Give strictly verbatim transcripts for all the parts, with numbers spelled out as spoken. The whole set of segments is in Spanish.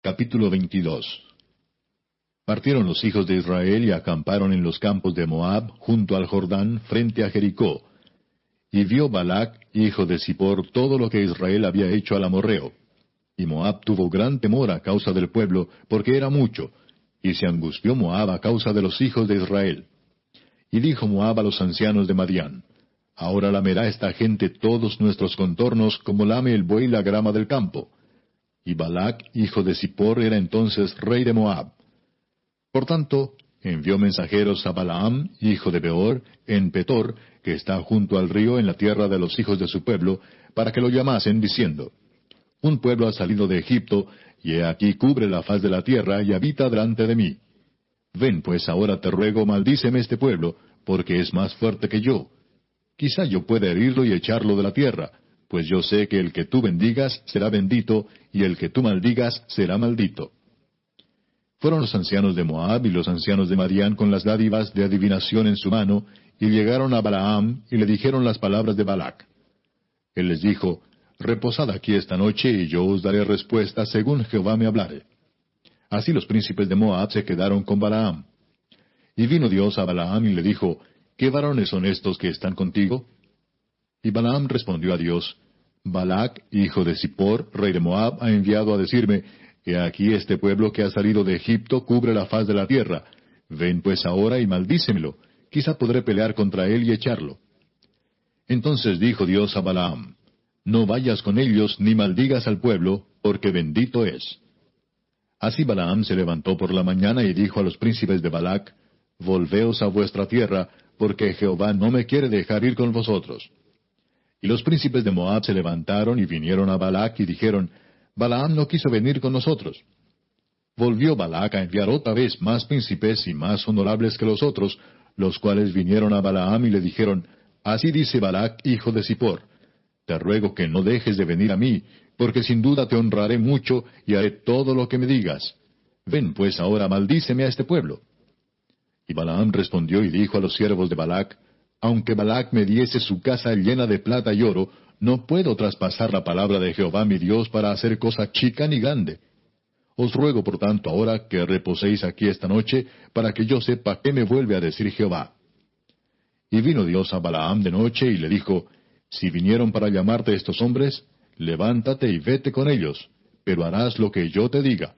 Capítulo veintidós. Partieron los hijos de Israel y acamparon en los campos de Moab, junto al Jordán, frente a Jericó. Y vio Balac, hijo de Zippor, todo lo que Israel había hecho al amorreo. Y Moab tuvo gran temor a causa del pueblo, porque era mucho, y se angustió Moab a causa de los hijos de Israel. Y dijo Moab a los ancianos de Madián: Ahora lamerá esta gente todos nuestros contornos, como lame el buey la grama del campo. Y Balac, hijo de Zippor, era entonces rey de Moab. Por tanto, envió mensajeros a Balaam, hijo de Beor, en Petor, que está junto al río en la tierra de los hijos de su pueblo, para que lo llamasen, diciendo: Un pueblo ha salido de Egipto, y he aquí cubre la faz de la tierra, y habita delante de mí. Ven pues ahora, te ruego, maldíceme este pueblo, porque es más fuerte que yo. Quizá yo pueda herirlo y echarlo de la tierra, pues yo sé que el que tú bendigas será bendito, y el que tú maldigas será maldito. Fueron los ancianos de Moab y los ancianos de Madián con las dádivas de adivinación en su mano, y llegaron a Balaam, y le dijeron las palabras de Balac. Él les dijo: Reposad aquí esta noche, y yo os daré respuesta según Jehová me hablare. Así los príncipes de Moab se quedaron con Balaam. Y vino Dios a Balaam y le dijo: ¿Qué varones son estos que están contigo? Y Balaam respondió a Dios: Balac, hijo de Zippor, rey de Moab, ha enviado a decirme: He aquí este pueblo que ha salido de Egipto cubre la faz de la tierra. Ven pues ahora y maldícemelo. Quizá podré pelear contra él y echarlo. Entonces dijo Dios a Balaam: No vayas con ellos ni maldigas al pueblo, porque bendito es. Así Balaam se levantó por la mañana y dijo a los príncipes de Balac: Volveos a vuestra tierra, porque Jehová no me quiere dejar ir con vosotros. Y los príncipes de Moab se levantaron y vinieron a Balac y dijeron: Balaam no quiso venir con nosotros. Volvió Balac a enviar otra vez más príncipes y más honorables que los otros, los cuales vinieron a Balaam y le dijeron: Así dice Balac, hijo de Zippor: Te ruego que no dejes de venir a mí, porque sin duda te honraré mucho y haré todo lo que me digas. Ven pues ahora, maldíceme a este pueblo. Y Balaam respondió y dijo a los siervos de Balac: Aunque Balac me diese su casa llena de plata y oro, no puedo traspasar la palabra de Jehová mi Dios para hacer cosa chica ni grande. Os ruego por tanto ahora que reposéis aquí esta noche, para que yo sepa qué me vuelve a decir Jehová. Y vino Dios a Balaam de noche y le dijo: Si vinieron para llamarte estos hombres, levántate y vete con ellos, pero harás lo que yo te diga.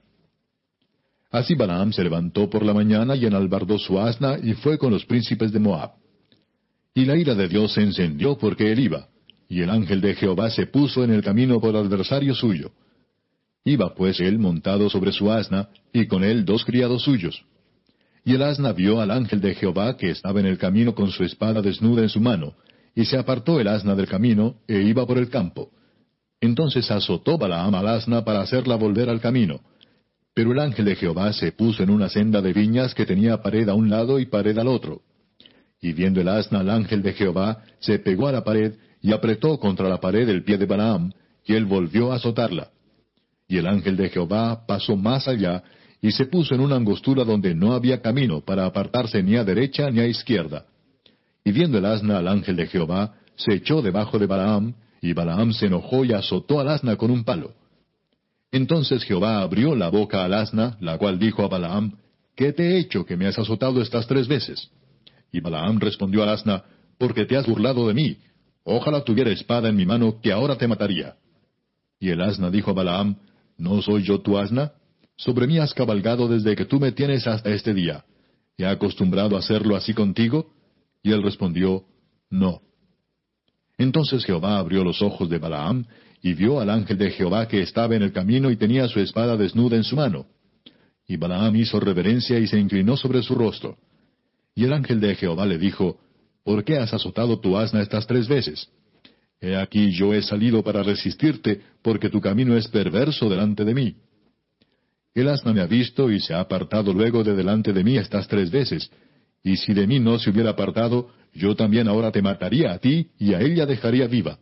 Así Balaam se levantó por la mañana y enalbardó su asna y fue con los príncipes de Moab. Y la ira de Dios se encendió porque él iba, y el ángel de Jehová se puso en el camino por adversario suyo. Iba pues él montado sobre su asna, y con él dos criados suyos. Y el asna vio al ángel de Jehová que estaba en el camino con su espada desnuda en su mano, y se apartó el asna del camino, e iba por el campo. Entonces azotó Balaam al asna para hacerla volver al camino. Pero el ángel de Jehová se puso en una senda de viñas que tenía pared a un lado y pared al otro. Y viendo el asna al ángel de Jehová, se pegó a la pared, y apretó contra la pared el pie de Balaam, y él volvió a azotarla. Y el ángel de Jehová pasó más allá, y se puso en una angostura donde no había camino para apartarse ni a derecha ni a izquierda. Y viendo el asna al ángel de Jehová, se echó debajo de Balaam, y Balaam se enojó y azotó al asna con un palo. Entonces Jehová abrió la boca al asna, la cual dijo a Balaam: ¿Qué te he hecho que me has azotado estas tres veces? Y Balaam respondió al asna: Porque te has burlado de mí. Ojalá tuviera espada en mi mano, que ahora te mataría. Y el asna dijo a Balaam: ¿No soy yo tu asna? Sobre mí has cabalgado desde que tú me tienes hasta este día. ¿He acostumbrado a hacerlo así contigo? Y él respondió: No. Entonces Jehová abrió los ojos de Balaam, y vio al ángel de Jehová que estaba en el camino y tenía su espada desnuda en su mano. Y Balaam hizo reverencia y se inclinó sobre su rostro. Y el ángel de Jehová le dijo: ¿Por qué has azotado tu asna estas tres veces? He aquí yo he salido para resistirte, porque tu camino es perverso delante de mí. El asna me ha visto y se ha apartado luego de delante de mí estas tres veces, y si de mí no se hubiera apartado, yo también ahora te mataría a ti, y a ella dejaría viva.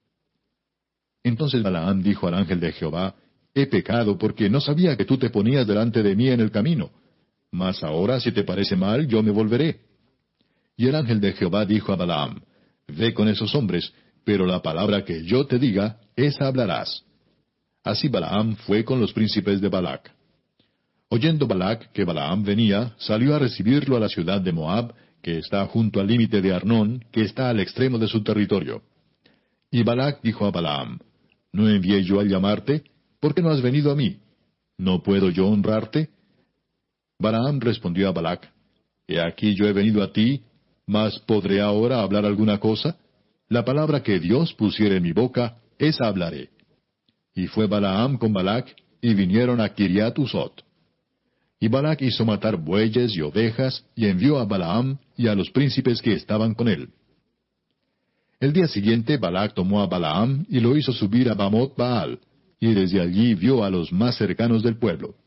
Entonces Balaam dijo al ángel de Jehová: He pecado, porque no sabía que tú te ponías delante de mí en el camino. Mas ahora, si te parece mal, yo me volveré. Y el ángel de Jehová dijo a Balaam: Ve con esos hombres, pero la palabra que yo te diga, esa hablarás. Así Balaam fue con los príncipes de Balac. Oyendo Balac que Balaam venía, salió a recibirlo a la ciudad de Moab, que está junto al límite de Arnón, que está al extremo de su territorio. Y Balac dijo a Balaam, ¿no envié yo a llamarte? ¿Por qué no has venido a mí? ¿No puedo yo honrarte? Balaam respondió a Balac, He aquí yo he venido a ti, mas ¿podré ahora hablar alguna cosa? La palabra que Dios pusiere en mi boca, esa hablaré. Y fue Balaam con Balac, y vinieron a Kiriat Husot. Y Balac hizo matar bueyes y ovejas, y envió a Balaam y a los príncipes que estaban con él. El día siguiente Balac tomó a Balaam y lo hizo subir a Bamot Baal, y desde allí vio a los más cercanos del pueblo.